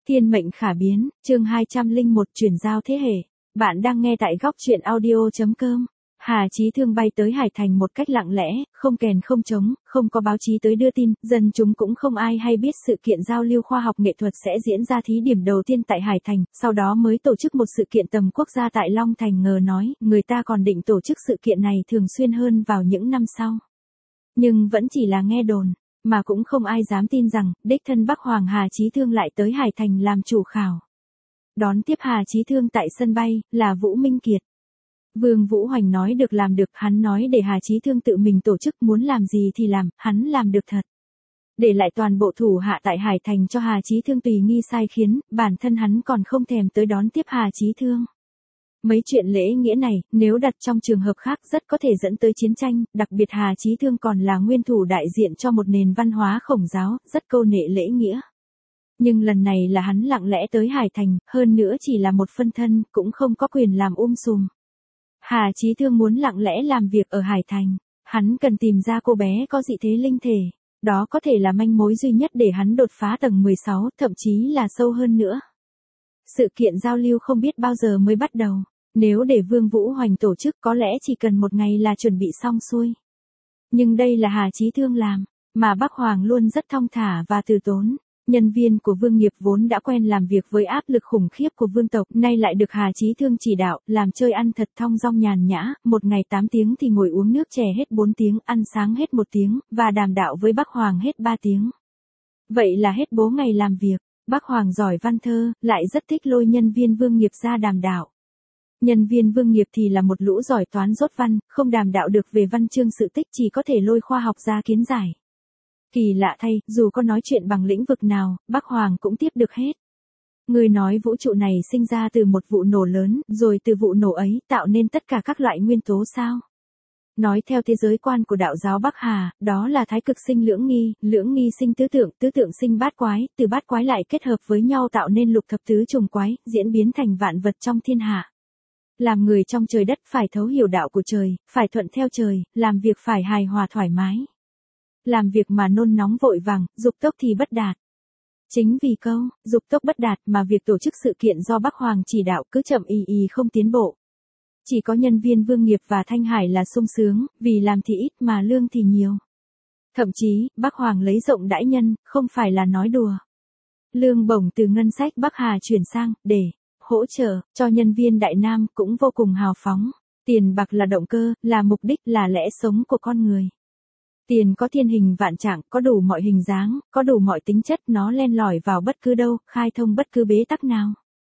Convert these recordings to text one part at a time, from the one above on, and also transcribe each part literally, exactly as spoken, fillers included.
Thiên mệnh khả biến, chương hai trăm lẻ một chuyển giao thế hệ. Bạn đang nghe tại góc truyện audio chấm com. Hà Chí Thương bay tới Hải Thành một cách lặng lẽ, không kèn không trống, không có báo chí tới đưa tin, dân chúng cũng không ai hay biết sự kiện giao lưu khoa học nghệ thuật sẽ diễn ra thí điểm đầu tiên tại Hải Thành, sau đó mới tổ chức một sự kiện tầm quốc gia tại Long Thành. Ngờ nói, người ta còn định tổ chức sự kiện này thường xuyên hơn vào những năm sau. Nhưng vẫn chỉ là nghe đồn, mà cũng không ai dám tin rằng, đích thân Bắc Hoàng Hà Chí Thương lại tới Hải Thành làm chủ khảo. Đón tiếp Hà Chí Thương tại sân bay, là Vũ Minh Kiệt. Vương Vũ Hoành nói được làm được, hắn nói để Hà Chí Thương tự mình tổ chức, muốn làm gì thì làm, hắn làm được thật. Để lại toàn bộ thủ hạ tại Hải Thành cho Hà Chí Thương tùy nghi sai khiến, bản thân hắn còn không thèm tới đón tiếp Hà Chí Thương. Mấy chuyện lễ nghĩa này, nếu đặt trong trường hợp khác rất có thể dẫn tới chiến tranh, đặc biệt Hà Chí Thương còn là nguyên thủ đại diện cho một nền văn hóa Khổng giáo, rất câu nệ lễ nghĩa. Nhưng lần này là hắn lặng lẽ tới Hải Thành, hơn nữa chỉ là một phân thân, cũng không có quyền làm um sùm. Hà Chí Thương muốn lặng lẽ làm việc ở Hải Thành, hắn cần tìm ra cô bé có dị thế linh thể. Đó có thể là manh mối duy nhất để hắn đột phá tầng mười sáu, thậm chí là sâu hơn nữa. Sự kiện giao lưu không biết bao giờ mới bắt đầu. Nếu để Vương Vũ Hoành tổ chức có lẽ chỉ cần một ngày là chuẩn bị xong xuôi. Nhưng đây là Hà Chí Thương làm, mà Bắc Hoàng luôn rất thong thả và từ tốn. Nhân viên của Vương Nghiệp vốn đã quen làm việc với áp lực khủng khiếp của Vương tộc, nay lại được Hà Chí Thương chỉ đạo, làm chơi ăn thật thong dong nhàn nhã, một ngày tám tiếng thì ngồi uống nước chè hết bốn tiếng, ăn sáng hết một tiếng, và đàm đạo với Bắc Hoàng hết ba tiếng. Vậy là hết bố ngày làm việc. Bắc Hoàng giỏi văn thơ, lại rất thích lôi nhân viên Vương Nghiệp ra đàm đạo. Nhân viên Vương Nghiệp thì là một lũ giỏi toán dốt văn, không đàm đạo được về văn chương sự tích, chỉ có thể lôi khoa học ra kiến giải. Kỳ lạ thay, dù có nói chuyện bằng lĩnh vực nào, Bắc Hoàng cũng tiếp được hết. Người nói vũ trụ này sinh ra từ một vụ nổ lớn, rồi từ vụ nổ ấy tạo nên tất cả các loại nguyên tố sao? Nói theo thế giới quan của đạo giáo Bắc Hà, đó là thái cực sinh lưỡng nghi, lưỡng nghi sinh tứ tượng, tứ tượng sinh bát quái, từ bát quái lại kết hợp với nhau tạo nên lục thập tứ trùng quái, diễn biến thành vạn vật trong thiên hạ. Làm người trong trời đất phải thấu hiểu đạo của trời, phải thuận theo trời, làm việc phải hài hòa thoải mái. Làm việc mà nôn nóng vội vàng, dục tốc thì bất đạt. Chính vì câu, dục tốc bất đạt mà việc tổ chức sự kiện do Bắc Hoàng chỉ đạo cứ chậm ì ì không tiến bộ. Chỉ có nhân viên Vương Nghiệp và Thanh Hải là sung sướng, vì làm thì ít mà lương thì nhiều. Thậm chí, Bắc Hoàng lấy rộng đãi nhân, không phải là nói đùa. Lương bổng từ ngân sách Bắc Hà chuyển sang, để hỗ trợ cho nhân viên Đại Nam cũng vô cùng hào phóng. Tiền bạc là động cơ, là mục đích, là lẽ sống của con người. Tiền có thiên hình vạn trạng, có đủ mọi hình dáng, có đủ mọi tính chất, nó len lỏi vào bất cứ đâu, khai thông bất cứ bế tắc nào.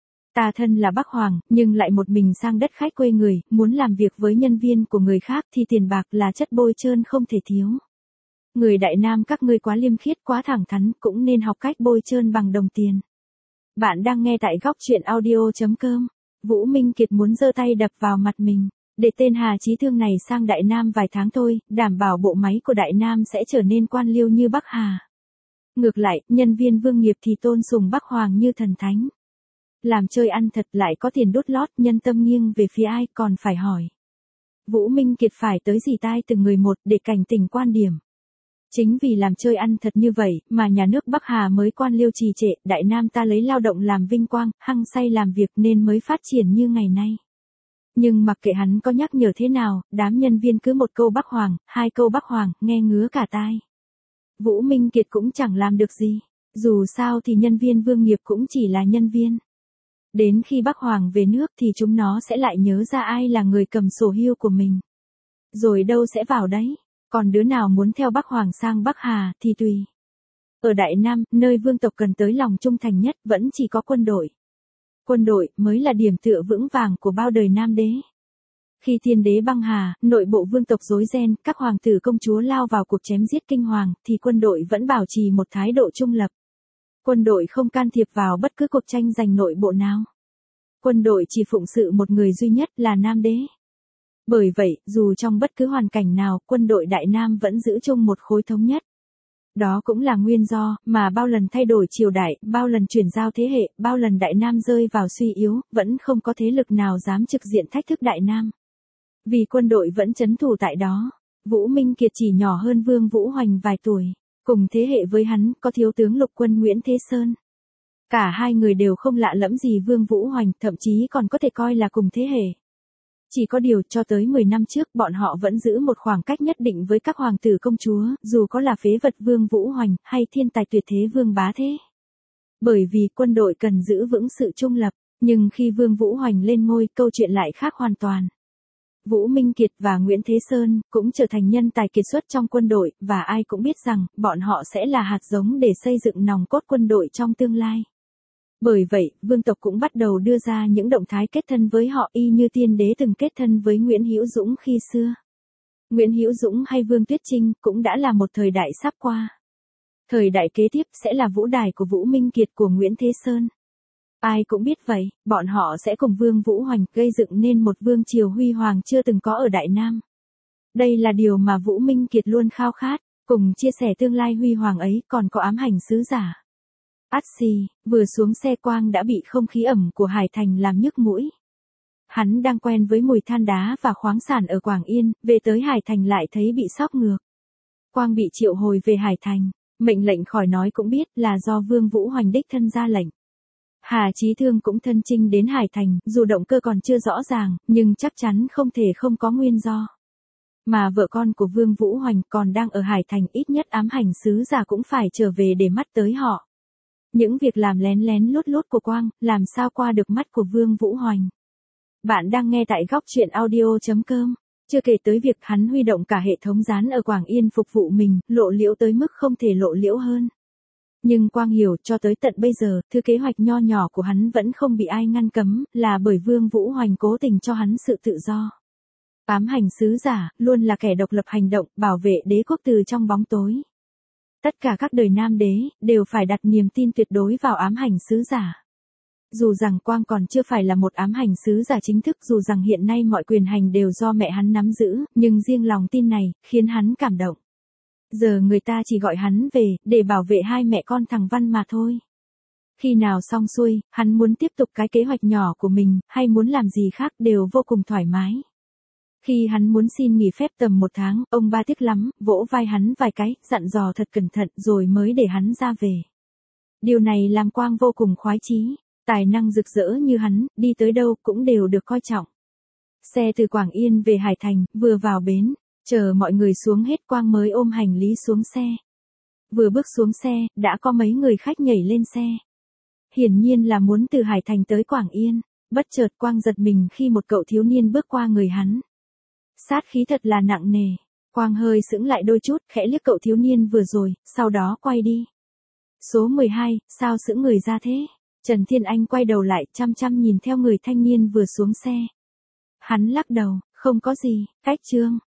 Ta thân là Bắc Hoàng, nhưng lại một mình sang đất khách quê người, muốn làm việc với nhân viên của người khác thì tiền bạc là chất bôi trơn không thể thiếu. Người Đại Nam các ngươi quá liêm khiết, quá thẳng thắn, cũng nên học cách bôi trơn bằng đồng tiền. Bạn đang nghe tại góc truyện audio chấm com. Vũ Minh Kiệt muốn giơ tay đập vào mặt mình. Để tên Hà Chí Thương này sang Đại Nam vài tháng thôi, đảm bảo bộ máy của Đại Nam sẽ trở nên quan liêu như Bắc Hà. Ngược lại, nhân viên Vương Nghiệp thì tôn sùng Bắc Hoàng như thần thánh. Làm chơi ăn thật lại có tiền đút lót, nhân tâm nghiêng về phía ai còn phải hỏi. Vũ Minh Kiệt phải tới dì tai từng người một để cảnh tỉnh quan điểm. Chính vì làm chơi ăn thật như vậy, mà nhà nước Bắc Hà mới quan liêu trì trệ, Đại Nam ta lấy lao động làm vinh quang, hăng say làm việc nên mới phát triển như ngày nay. Nhưng mặc kệ hắn có nhắc nhở thế nào, đám nhân viên cứ một câu Bắc Hoàng, hai câu Bắc Hoàng, nghe ngứa cả tai. Vũ Minh Kiệt cũng chẳng làm được gì. Dù sao thì nhân viên Vương Nghiệp cũng chỉ là nhân viên. Đến khi Bắc Hoàng về nước thì chúng nó sẽ lại nhớ ra ai là người cầm sổ hưu của mình. Rồi đâu sẽ vào đấy. Còn đứa nào muốn theo Bắc Hoàng sang Bắc Hà thì tùy. Ở Đại Nam, nơi vương tộc cần tới lòng trung thành nhất, vẫn chỉ có quân đội. Quân đội mới là điểm tựa vững vàng của bao đời Nam đế. Khi thiên đế băng hà, nội bộ vương tộc rối ren, các hoàng tử công chúa lao vào cuộc chém giết kinh hoàng, thì quân đội vẫn bảo trì một thái độ trung lập. Quân đội không can thiệp vào bất cứ cuộc tranh giành nội bộ nào. Quân đội chỉ phụng sự một người duy nhất là Nam đế. Bởi vậy, dù trong bất cứ hoàn cảnh nào, quân đội Đại Nam vẫn giữ chung một khối thống nhất. Đó cũng là nguyên do mà bao lần thay đổi triều đại, bao lần chuyển giao thế hệ, bao lần Đại Nam rơi vào suy yếu, vẫn không có thế lực nào dám trực diện thách thức Đại Nam. Vì quân đội vẫn trấn thủ tại đó. Vũ Minh Kiệt chỉ nhỏ hơn Vương Vũ Hoành vài tuổi. Cùng thế hệ với hắn có thiếu tướng lục quân Nguyễn Thế Sơn. Cả hai người đều không lạ lẫm gì Vương Vũ Hoành, thậm chí còn có thể coi là cùng thế hệ. Chỉ có điều cho tới mười năm trước bọn họ vẫn giữ một khoảng cách nhất định với các hoàng tử công chúa, dù có là phế vật Vương Vũ Hoành hay thiên tài tuyệt thế Vương Bá Thế. Bởi vì quân đội cần giữ vững sự trung lập, nhưng khi Vương Vũ Hoành lên ngôi, câu chuyện lại khác hoàn toàn. Vũ Minh Kiệt và Nguyễn Thế Sơn cũng trở thành nhân tài kiệt xuất trong quân đội, và ai cũng biết rằng bọn họ sẽ là hạt giống để xây dựng nòng cốt quân đội trong tương lai. Bởi vậy, vương tộc cũng bắt đầu đưa ra những động thái kết thân với họ y như tiên đế từng kết thân với Nguyễn Hữu Dũng khi xưa. Nguyễn Hữu Dũng hay Vương Tuyết Trinh cũng đã là một thời đại sắp qua. Thời đại kế tiếp sẽ là vũ đài của Vũ Minh Kiệt của Nguyễn Thế Sơn. Ai cũng biết vậy, bọn họ sẽ cùng Vương Vũ Hoành gây dựng nên một vương triều huy hoàng chưa từng có ở Đại Nam. Đây là điều mà Vũ Minh Kiệt luôn khao khát, cùng chia sẻ tương lai huy hoàng ấy còn có ám hành sứ giả. Át xì, vừa xuống xe Quang đã bị không khí ẩm của Hải Thành làm nhức mũi. Hắn đang quen với mùi than đá và khoáng sản ở Quảng Yên, về tới Hải Thành lại thấy bị sốc ngược. Quang bị triệu hồi về Hải Thành, mệnh lệnh khỏi nói cũng biết là do Vương Vũ Hoành đích thân ra lệnh. Hà Chí Thương cũng thân chinh đến Hải Thành, dù động cơ còn chưa rõ ràng, nhưng chắc chắn không thể không có nguyên do. Mà vợ con của Vương Vũ Hoành còn đang ở Hải Thành, ít nhất ám hành sứ giả cũng phải trở về để mắt tới họ. Những việc làm lén lén lút lút của Quang, làm sao qua được mắt của Vương Vũ Hoành. Bạn đang nghe tại góc truyện audio chấm com. Chưa kể tới việc hắn huy động cả hệ thống gián ở Quảng Yên phục vụ mình, lộ liễu tới mức không thể lộ liễu hơn. Nhưng Quang hiểu cho tới tận bây giờ, thứ kế hoạch nho nhỏ của hắn vẫn không bị ai ngăn cấm, là bởi Vương Vũ Hoành cố tình cho hắn sự tự do. Ám hành sứ giả, luôn là kẻ độc lập hành động, bảo vệ đế quốc từ trong bóng tối. Tất cả các đời nam đế, đều phải đặt niềm tin tuyệt đối vào ám hành sứ giả. Dù rằng Quang còn chưa phải là một ám hành sứ giả chính thức, dù rằng hiện nay mọi quyền hành đều do mẹ hắn nắm giữ, nhưng riêng lòng tin này, khiến hắn cảm động. Giờ người ta chỉ gọi hắn về, để bảo vệ hai mẹ con thằng Văn mà thôi. Khi nào xong xuôi, hắn muốn tiếp tục cái kế hoạch nhỏ của mình, hay muốn làm gì khác đều vô cùng thoải mái. Khi hắn muốn xin nghỉ phép tầm một tháng, ông ba tiếc lắm, vỗ vai hắn vài cái, dặn dò thật cẩn thận rồi mới để hắn ra về. Điều này làm Quang vô cùng khoái chí, tài năng rực rỡ như hắn, đi tới đâu cũng đều được coi trọng. Xe từ Quảng Yên về Hải Thành, vừa vào bến, chờ mọi người xuống hết Quang mới ôm hành lý xuống xe. Vừa bước xuống xe, đã có mấy người khách nhảy lên xe. Hiển nhiên là muốn từ Hải Thành tới Quảng Yên, bất chợt Quang giật mình khi một cậu thiếu niên bước qua người hắn. Sát khí thật là nặng nề, Quang hơi sững lại đôi chút, khẽ liếc cậu thiếu niên vừa rồi, sau đó quay đi. Số mười hai, sao sững người ra thế? Trần Thiên Anh quay đầu lại, chăm chăm nhìn theo người thanh niên vừa xuống xe. Hắn lắc đầu, không có gì, cách Trương.